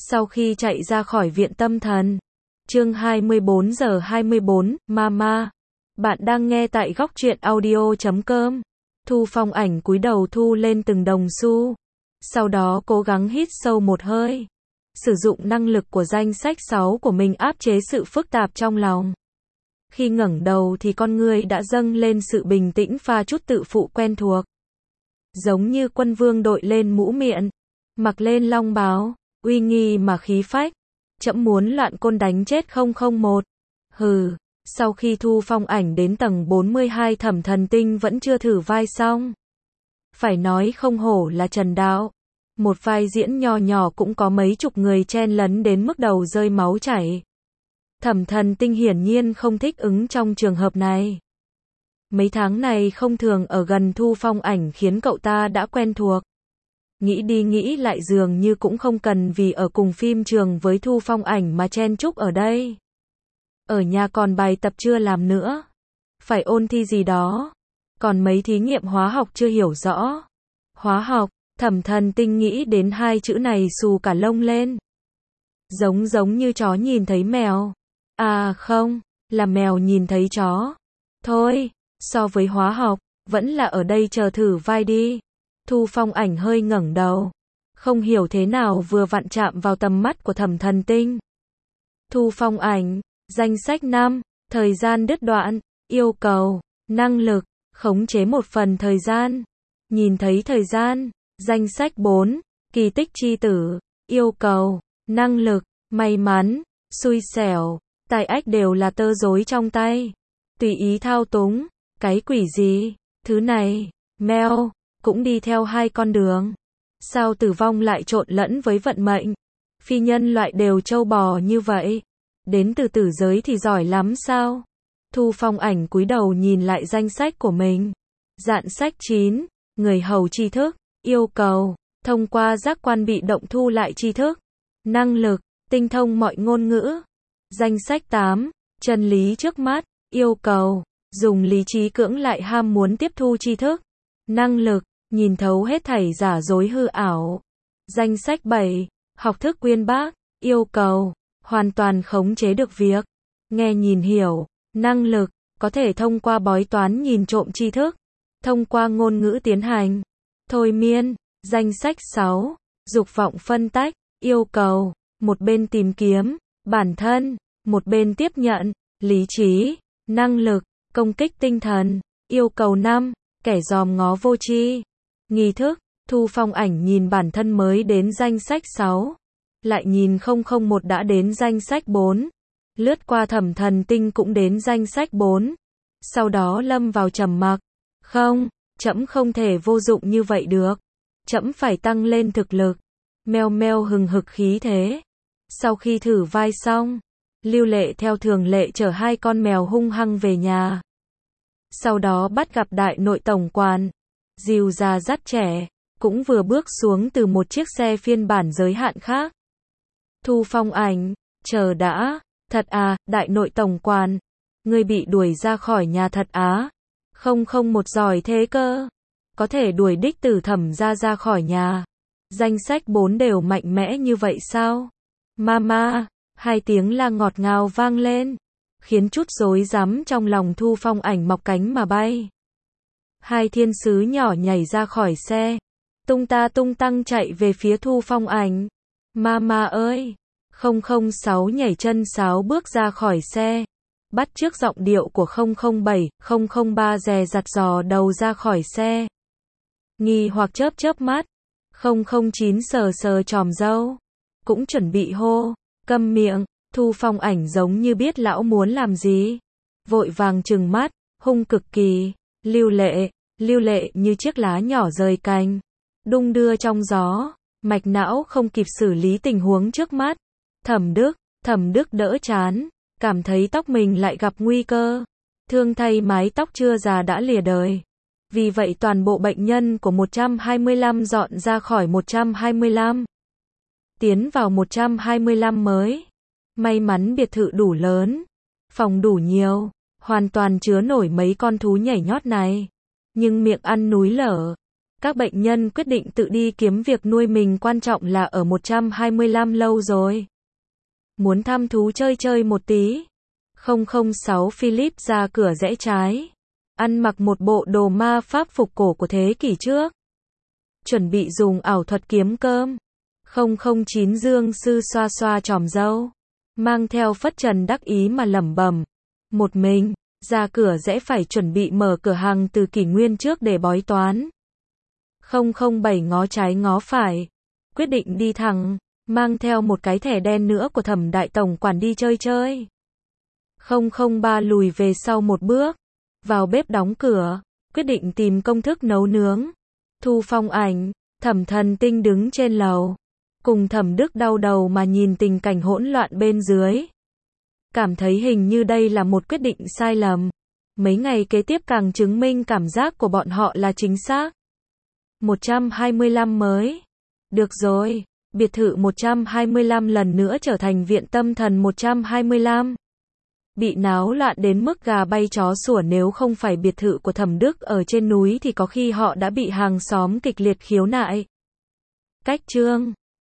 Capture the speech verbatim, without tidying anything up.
Sau khi chạy ra khỏi viện tâm thần. Chương hai mươi bốn giờ hai mươi bốn, Mama. Bạn đang nghe tại góc truyện audio chấm com. Thu Phong Ảnh cúi đầu thu lên từng đồng xu. Sau đó cố gắng hít sâu một hơi. Sử dụng năng lực của danh sách sáu của mình áp chế sự phức tạp trong lòng. Khi ngẩng đầu thì con người đã dâng lên sự bình tĩnh pha chút tự phụ quen thuộc. Giống như quân vương đội lên mũ miện, mặc lên long bào, uy nghi mà khí phách. Trẫm muốn loạn côn đánh chết không không một. Hừ, sau khi Thu Phong Ảnh đến tầng bốn mươi hai Thẩm Thần Tinh vẫn chưa thử vai xong. Phải nói không hổ là Trần Đạo. Một vai diễn nhỏ nhỏ cũng có mấy chục người chen lấn đến mức đầu rơi máu chảy. Thẩm Thần Tinh hiển nhiên không thích ứng trong trường hợp này. Mấy tháng này không thường ở gần Thu Phong Ảnh khiến cậu ta đã quen thuộc. Nghĩ đi nghĩ lại dường như cũng không cần vì ở cùng phim trường với Thu Phong Ảnh mà chen chúc ở đây. Ở nhà còn bài tập chưa làm nữa. Phải ôn thi gì đó. Còn mấy thí nghiệm hóa học chưa hiểu rõ. Hóa học, Thẩm Thần Tinh nghĩ đến hai chữ này xù cả lông lên. Giống giống như chó nhìn thấy mèo. À không, là mèo nhìn thấy chó. Thôi, so với hóa học, vẫn là ở đây chờ thử vai đi. Thu Phong Ảnh hơi ngẩng đầu. Không hiểu thế nào vừa vặn chạm vào tầm mắt của Thẩm Thần Tinh. Thu Phong Ảnh, danh sách năm, thời gian đứt đoạn, yêu cầu, năng lực, khống chế một phần thời gian. Nhìn thấy thời gian, danh sách bốn, kỳ tích chi tử, yêu cầu, năng lực, may mắn, xui xẻo, tài ách đều là tơ rối trong tay. Tùy ý thao túng, cái quỷ gì, thứ này, mèo, cũng đi theo hai con đường. Sao tử vong lại trộn lẫn với vận mệnh? Phi nhân loại đều trâu bò như vậy. Đến từ tử giới thì giỏi lắm sao? Thu Phong Ảnh cúi đầu nhìn lại danh sách của mình. Dạn sách chín, người hầu tri thức, yêu cầu, thông qua giác quan bị động thu lại tri thức. Năng lực, tinh thông mọi ngôn ngữ. Danh sách tám, chân lý trước mắt, yêu cầu, dùng lý trí cưỡng lại ham muốn tiếp thu tri thức. Năng lực, nhìn thấu hết thảy giả dối hư ảo. Danh sách bảy, học thức uyên bác, yêu cầu, hoàn toàn khống chế được việc nghe nhìn hiểu. Năng lực, có thể thông qua bói toán nhìn trộm tri thức, thông qua ngôn ngữ tiến hành thôi miên. Danh sách sáu, dục vọng phân tách, yêu cầu, một bên tìm kiếm bản thân, một bên tiếp nhận lý trí. Năng lực, công kích tinh thần, yêu cầu năm, kẻ dòm ngó vô tri. Nghi thức, Thu Phong Ảnh nhìn bản thân mới đến danh sách sáu, lại nhìn không không một đã đến danh sách bốn, lướt qua Thẩm Thần Tinh cũng đến danh sách bốn, sau đó lâm vào trầm mặc. Không, trẫm không thể vô dụng như vậy được, trẫm phải tăng lên thực lực. Meo meo hừng hực khí thế. Sau khi thử vai xong, Lưu Lệ theo thường lệ chở hai con mèo hung hăng về nhà. Sau đó bắt gặp đại nội tổng quản, dìu già dắt trẻ, cũng vừa bước xuống từ một chiếc xe phiên bản giới hạn khác. Thu Phong Ảnh, chờ đã, thật à, đại nội tổng quản, ngươi bị đuổi ra khỏi nhà thật á? Không không một giỏi thế cơ, có thể đuổi đích tử Thẩm gia ra khỏi nhà. Danh sách bốn đều mạnh mẽ như vậy sao? Mama, hai tiếng la ngọt ngào vang lên, khiến chút rối rắm trong lòng Thu Phong Ảnh mọc cánh mà bay. Hai thiên sứ nhỏ nhảy ra khỏi xe, tung ta tung tăng chạy về phía Thu Phong Ảnh. Mama ơi! không không sáu nhảy chân sáo bước ra khỏi xe, bắt chước giọng điệu của không không bảy, không không ba dè dặt dò đầu ra khỏi xe. Nghi hoặc chớp chớp mắt, không không chín sờ sờ chòm râu, cũng chuẩn bị hô, câm miệng. Thu Phong Ảnh giống như biết lão muốn làm gì, vội vàng trừng mắt, hung cực kỳ. Lưu Lệ, Lưu Lệ như chiếc lá nhỏ rời cành, đung đưa trong gió, mạch não không kịp xử lý tình huống trước mắt. Thẩm Đức, Thẩm Đức đỡ chán, cảm thấy tóc mình lại gặp nguy cơ, thương thay mái tóc chưa già đã lìa đời. Vì vậy toàn bộ bệnh nhân của một trăm hai mươi lăm dọn ra khỏi một trăm hai mươi lăm, tiến vào một trăm hai mươi lăm mới. May mắn biệt thự đủ lớn, phòng đủ nhiều, hoàn toàn chứa nổi mấy con thú nhảy nhót này. Nhưng miệng ăn núi lở, Các bệnh nhân quyết định tự đi kiếm việc nuôi mình, quan trọng là ở một trăm hai mươi lăm lâu rồi. Muốn thăm thú chơi chơi một tí. không không sáu Philip ra cửa rẽ trái. Ăn mặc một bộ đồ ma pháp phục cổ của thế kỷ trước. Chuẩn bị dùng ảo thuật kiếm cơm. không không chín Dương sư xoa xoa chòm râu. Mang theo phất trần đắc ý mà lẩm bẩm. Một mình, ra cửa rẽ phải chuẩn bị mở cửa hàng từ kỷ nguyên trước để bói toán. không không bảy ngó trái ngó phải. Quyết định đi thẳng, mang theo một cái thẻ đen nữa của Thẩm đại tổng quản đi chơi chơi. không không ba lùi về sau một bước. Vào bếp đóng cửa, quyết định tìm công thức nấu nướng. Thu Phong Ảnh, Thẩm Thần Tinh đứng trên lầu. Cùng Thẩm Đức đau đầu mà nhìn tình cảnh hỗn loạn bên dưới. Cảm thấy hình như đây là một quyết định sai lầm. Mấy ngày kế tiếp càng chứng minh cảm giác của bọn họ là chính xác. một trăm hai mươi lăm mới. Được rồi, biệt thự một trăm hai mươi lăm lần nữa trở thành viện tâm thần một trăm hai mươi lăm. Bị náo loạn đến mức gà bay chó sủa, nếu không phải biệt thự của Thẩm Đức ở trên núi thì có khi họ đã bị hàng xóm kịch liệt khiếu nại. Cách chương